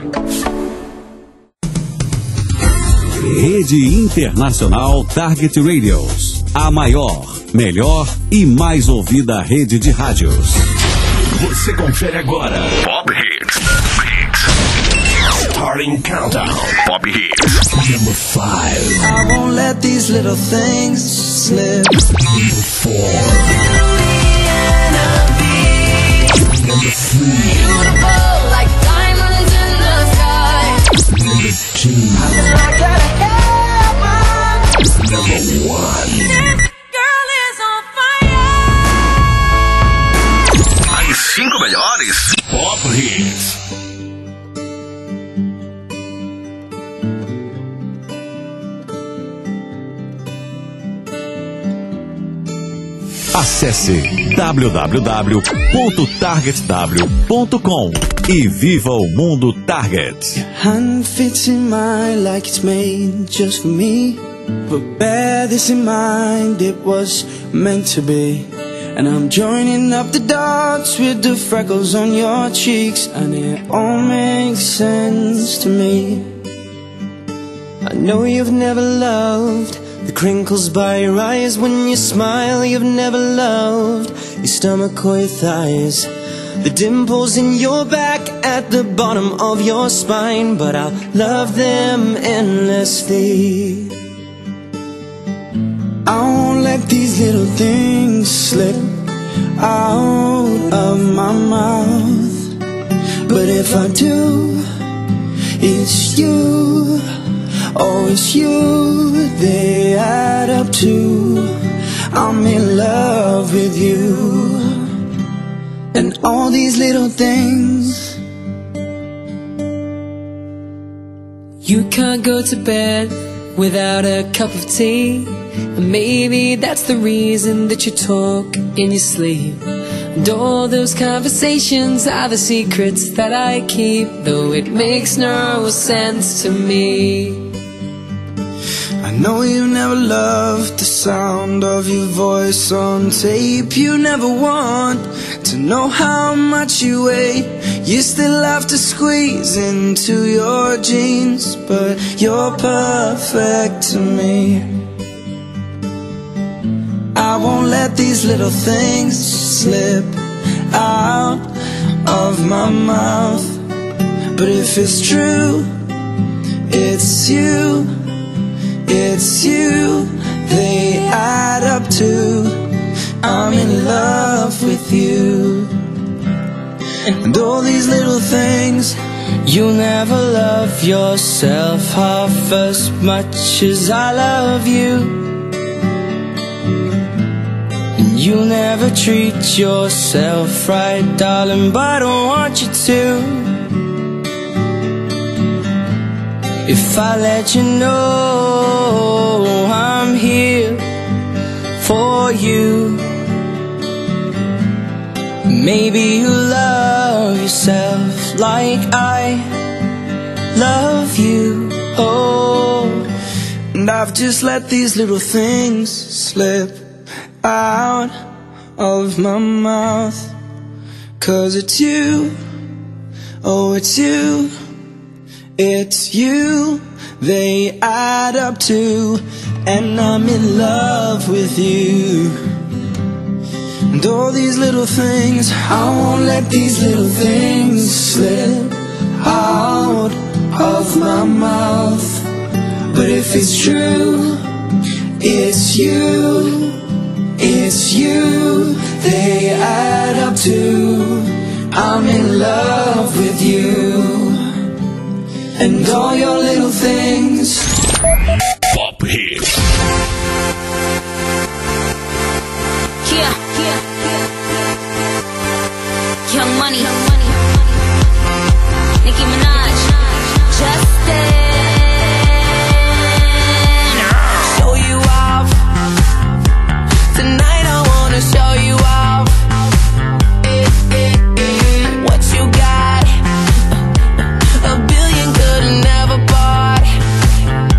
Rede Internacional Target Radios. A maior, melhor e mais ouvida rede de rádios. Você confere agora Pop Hits. Starting Countdown. Pop Hits. Number 5. I won't let these little things slip. Number 4. Number 3. Beautiful like diamonds in the sky. Number 2. I gotta have Number 1. This girl is on fire. As 5 melhores Pop Hits. Acesse www.targetw.com e viva o mundo Target. Hand fits in mine like it's made just for me. But bear this in mind, it was meant to be. And I'm joining up the dots with the freckles on your cheeks, and it all makes sense to me. I know you've never loved the crinkles by your eyes when you smile. You've never loved your stomach or your thighs, the dimples in your back at the bottom of your spine. But I'll love them endlessly. I won't let these little things slip out of my mouth. But if I do, it's you. Oh, it's you, they add up to I'm in love with you. And all these little things. You can't go to bed without a cup of tea, and maybe that's the reason that you talk in your sleep. And all those conversations are the secrets that I keep, though it makes no sense to me. I know you never loved the sound of your voice on tape. You never want to know how much you weigh. You still have to squeeze into your jeans, but you're perfect to me. I won't let these little things slip out of my mouth. But if it's true, it's you. It's you, they add up to I'm in love with you. And all these little things. You'll never love yourself half as much as I love you. And you'll never treat yourself right, darling, but I don't want you to. If I let you know I'm here for you, maybe you'll love yourself like I love you. Oh, and I've just let these little things slip out of my mouth. 'Cause it's you, oh it's you. It's you, they add up to, and I'm in love with you. And all these little things, I won't let these little things slip out of my mouth. But if it's true, it's you, it's you, they add up to, I'm in love with you. And all your little things. Pop Hits. Yeah. Young Money. Nicki Minaj. Justin. Show you off. Tonight I wanna show you off. What you got, a billion could've never bought.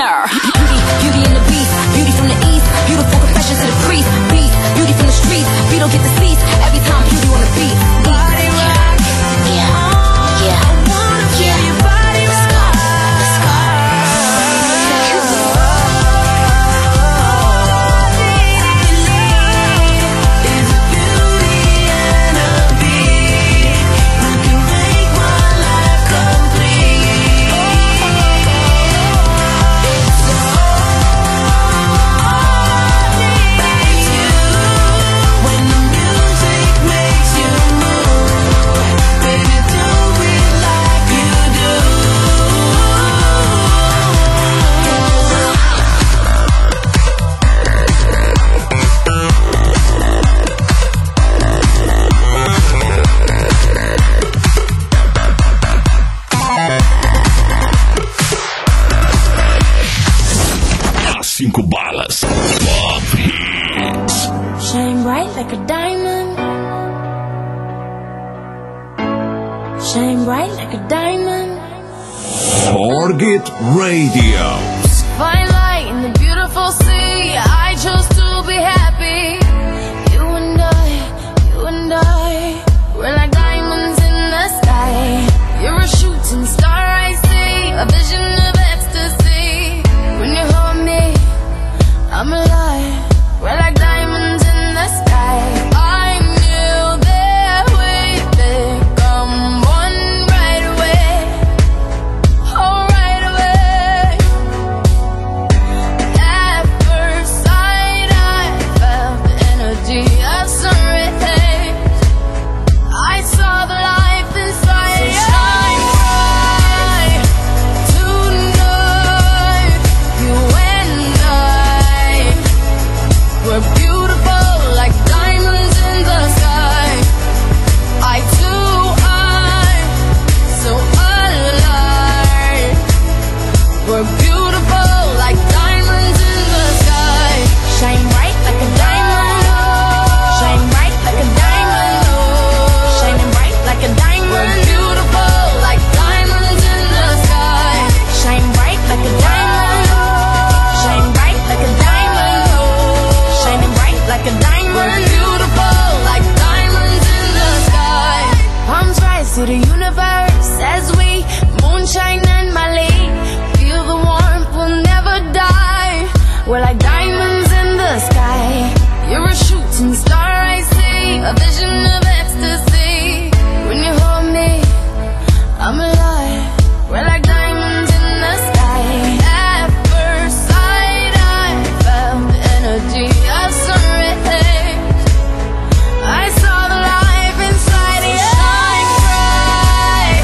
winner. Beauty and the beast, beauty from the east, beautiful confessions to the priest. Beast, beauty from the streets, we don't get deceased every time beauty on the beat. Body rock, yeah, yeah. I wanna feel your body rock. Cinco balas. Pop Hits. Shine bright like a diamond. Shine bright like a diamond. Target Radio. Fine light in the beautiful sea. I chose to be happy. You and I, we're like diamonds in the sky. You're a shooting star, I see, a vision of ecstasy. When you hold me, I'm alive. We're like diamonds in the sky. I knew that we'd become one right away. Oh, right away. At first sight, I felt the energy of sun rays. I saw the life inside you. Shine bright tonight. You and I, we're beautiful like diamonds in the sky. I too, I'm so alive. We're beautiful like diamonds in the sky. Shine bright like a diamond. Shine bright like a diamond. Shining bright like a diamond. We're beautiful like diamonds in the sky. Shine bright like a diamond. Shine bright like a diamond. Shining bright like a diamond. We're beautiful like diamonds in the sky. Palms rise to the universe as we moonshine and Mali. Feel the warmth, we'll never die. We're like diamonds in the sky. You're a shooting star, I see, a vision of ecstasy. When you hold me, I'm alive. We're like diamonds in the sky. At first sight, I felt the energy of sun rays. I saw the life inside you. Shine bright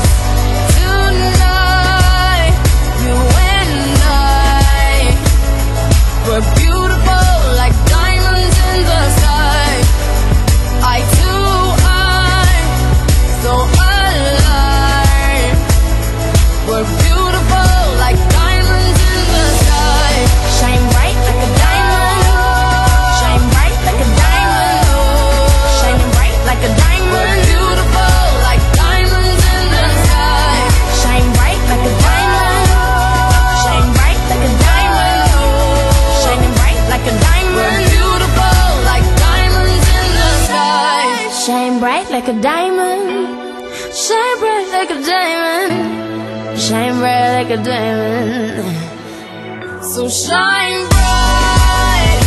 tonight. You and I, we're beautiful like diamonds in the sky. I too, I'm so alive. We're beautiful like diamonds in the sky. Shine bright like a diamond. Shine bright like a diamond. Shining bright like a diamond. We're beautiful like diamonds in the sky. Shine bright like a diamond. Shine bright like a diamond. Shining bright like a diamond. We're beautiful like diamonds in the sky. Shine bright like a diamond. Shine bright like a diamond. Shine bright like a diamond. So shine bright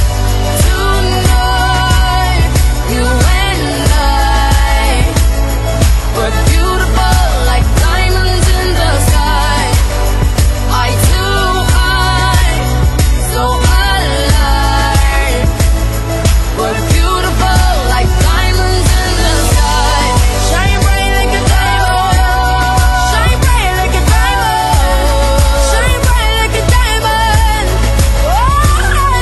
tonight. You and I, we're beautiful like diamonds in the sky. I too, I'm so alive. We're beautiful like diamonds in the sky. Shine bright like a diamond. Shine bright like a diamond. Shine bright like a diamond. Oh,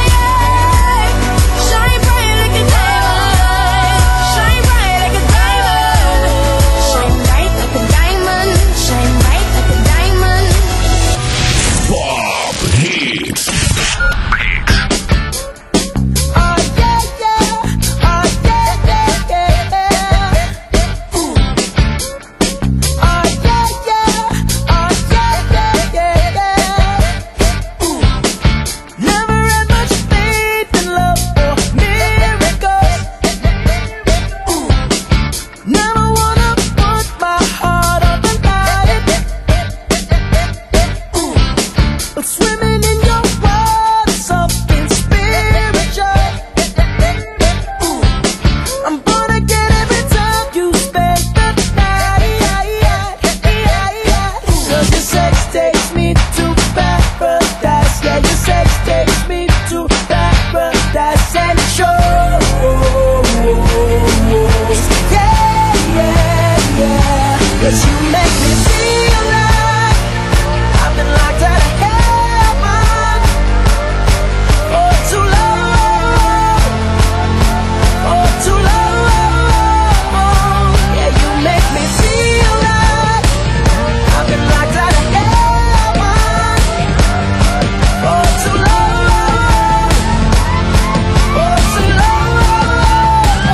'cause you make me feel like I've been locked out of heaven for too long, for too long. Yeah, you make me feel like I've been locked out of heaven for too long, for too long.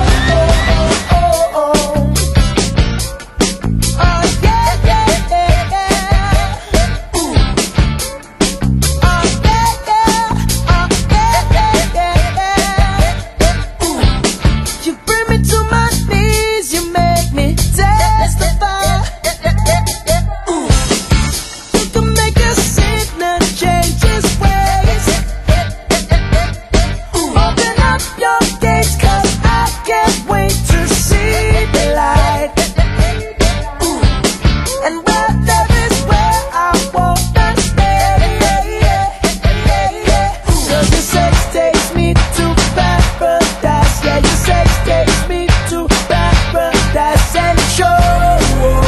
Oh, yeah, yeah, yeah, yeah. Ooh. Yeah, yeah, yeah, yeah. Ooh. You bring me to my knees, you make me testify. Ooh. You can make a sinner change his ways. Open up your gates, 'cause I can't wait to see the light. And where there is where I wanna stay. 'Cause your sex takes me to paradise. Yeah, your sex takes me to paradise and shows.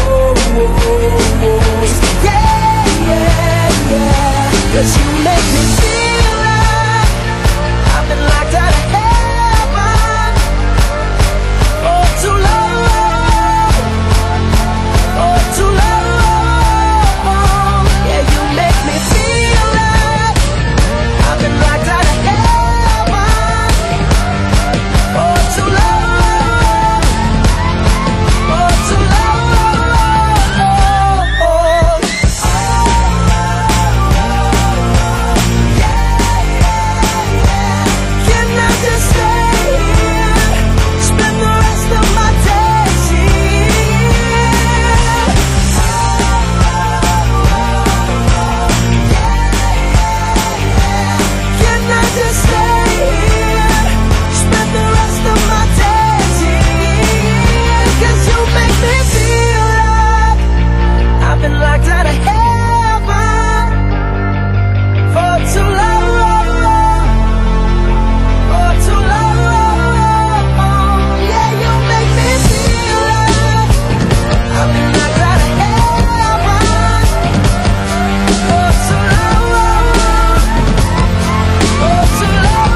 Yeah, yeah, yeah. 'Cause you make me feel like I've been locked out of heaven for too long, for too long. Yeah, you make me feel like I've been locked out of heaven for too long, for too long. Can I just stay here, spend the rest of my days here? Can I just stay here, spend the rest of my days here? 'Cause you make me feel like I've been locked out of heaven for too long, for too long. Yeah, you make me feel like I've been locked out of heaven for too long, for too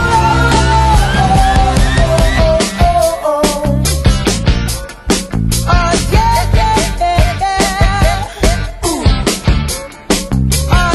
long. Yeah, yeah, yeah, yeah. Ooh. Yeah,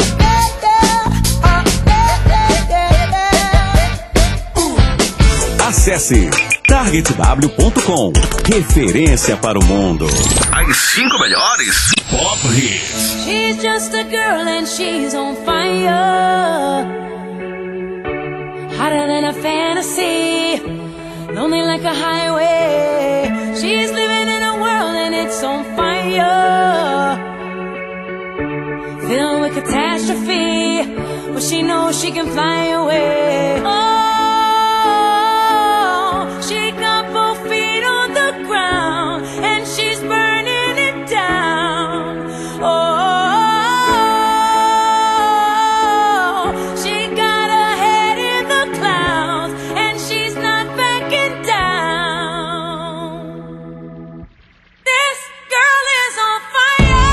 yeah, yeah. Ooh. Acesse targetw.com. Referência para o mundo. As 5 melhores Pop Hits. She's just a girl and she's on fire, hotter than a fantasy, lonely like a highway. She's living in a world and it's on fire, filled with catastrophe, but she knows she can fly away. Oh, she got both feet on the ground and she's burning it down. Oh, she got her head in the clouds and she's not backing down. This girl is on fire.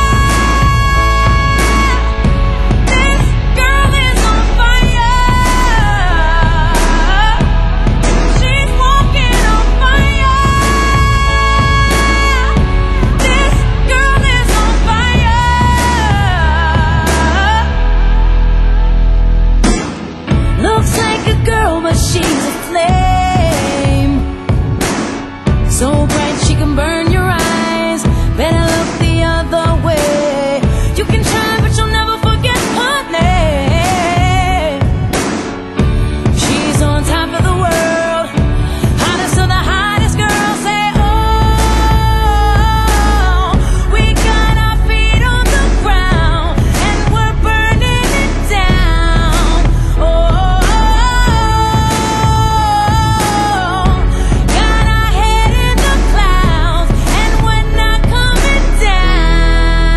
This girl is on fire. She's walking on fire. This girl is on fire. Looks like a girl, but she's a flame, so bright she can burn your eyes. Better look the other way. You can try, but you'll never forget her name. She's on top of the world, hottest of the hottest girls. Say, oh, we got our feet on the ground and we're burning it down. Oh, got our head in the clouds and we're not coming down.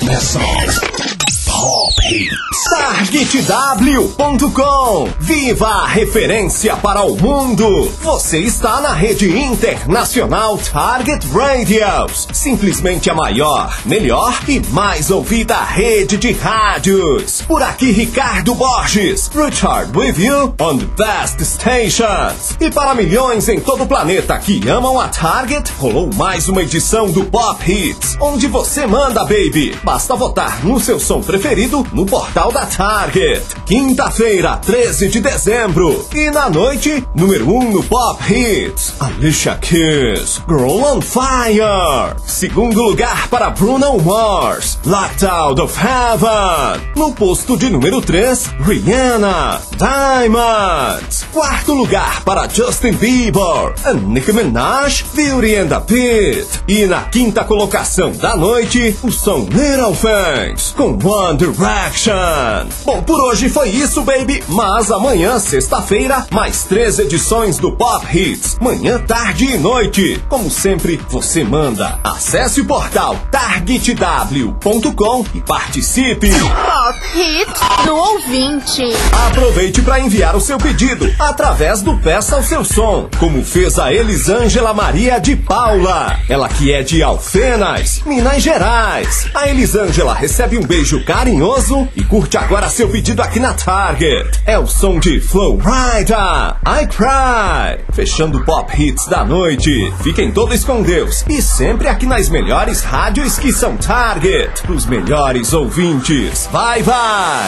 best songs. Pop Hits. TargetW.com. Viva a referência para o mundo. Você está na rede internacional Target Radios. Simplesmente a maior, melhor e mais ouvida rede de rádios. Por aqui, Ricardo Borges. Richard with you on the best stations. E para milhões em todo o planeta que amam a Target, rolou mais uma edição do Pop Hits, onde você manda, baby. Basta votar no seu som preferido no portal da Target. Quinta-feira, 13 de dezembro. E na noite, número 1 no Pop Hits, Alicia Keys, Girl on Fire. Segundo lugar para Bruno Mars, Locked Out of Heaven. No posto de número 3, Rihanna, Diamonds. Quarto lugar para Justin Bieber and Nicki Minaj, Beauty and the Beat. E na quinta colocação da noite, o som Little Things com One Direction. Bom, por hoje foi isso, baby. Mas amanhã, sexta-feira, mais 3 edições do Pop Hits. Manhã, tarde e noite. Como sempre, você manda. Acesse o portal TargetW.com e participe. Pop Hits do ouvinte. Aproveite para enviar o seu pedido através do Peça o Seu Som, como fez a Elisângela Maria de Paula. Ela que é de Alfenas, Minas Gerais. A Elisângela recebe um beijo carinhoso e curte agora seu pedido aqui na Target. É o som de Flow Rida, I Cry. Fechando o Pop Hits da noite. Fiquem todos com Deus e sempre aqui nas melhores rádios que são Target. Os melhores ouvintes. Vai, vai!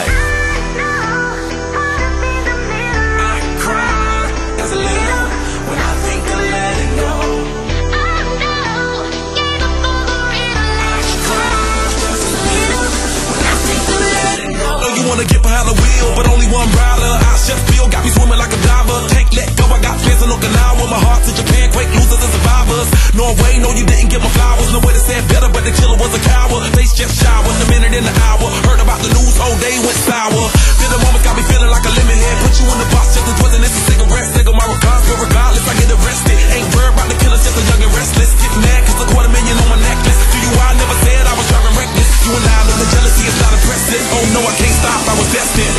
Wanna get behind the wheel, but only one rider. I just feel got me swimming like a diver. Can't let go, I got plans in Okinawa. My heart to Japan, quake losers and survivors. Norway, no, you didn't get my flowers. No way to say it better, but the killer was a coward. Face just showered, a minute in the hour. Heard about the news, whole day went sour. Then the moment got me feeling like a lemon head. Put you in the box, just as wasn't this a cigarette. Take my regards, but regardless, I get arrested. Ain't worried about the killers, just a young and restless. Get mad, cause the $250,000 on my necklace. To you, I never said I was driving reckless. You and I know the jealousy is not impressive. Oh no, I can't stop, I was destined.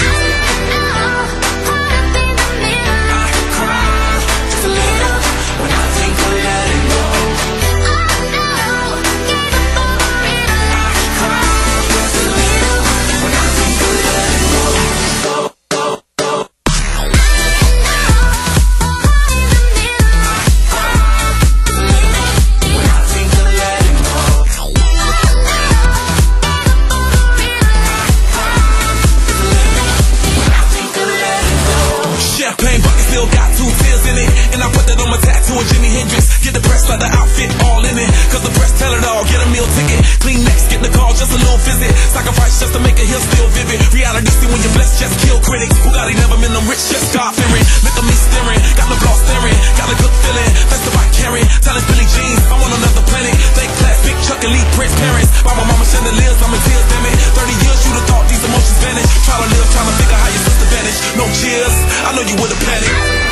Like the outfit all in it, cause the press tell it all. Get a meal ticket, clean next, get the call, just a little visit. Sacrifice just to make it here still vivid. Reality see when you're blessed, just kill critics. Bugatti never been them rich, just God fearing. Look at me staring, got the floss staring. Got a good feeling, that's the right carrying. Talent Billy Jeans, I'm on another planet. Fake class, big Chuck and Lee Prince parents. By my mama chandeliers, I'm in tears, damn it. 30 years, you'd have thought these emotions vanished. Try to live, trying to figure how your sister vanished. No cheers, I know you would've panicked.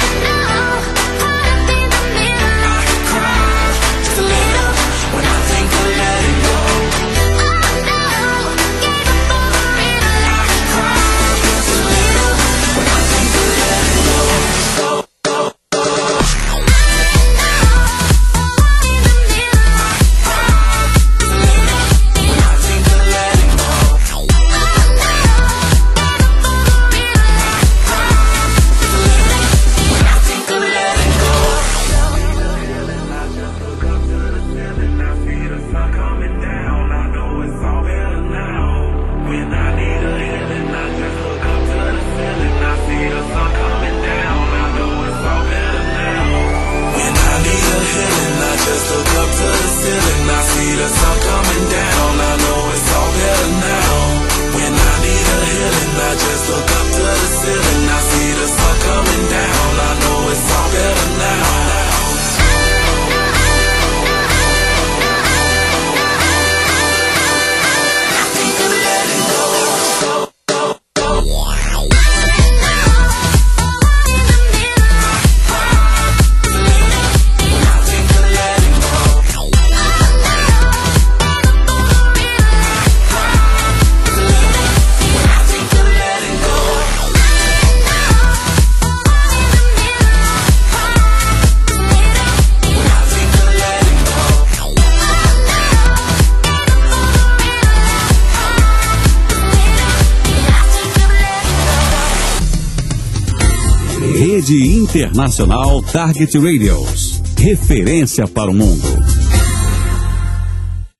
Rede Internacional Target Radios. Referência para o mundo.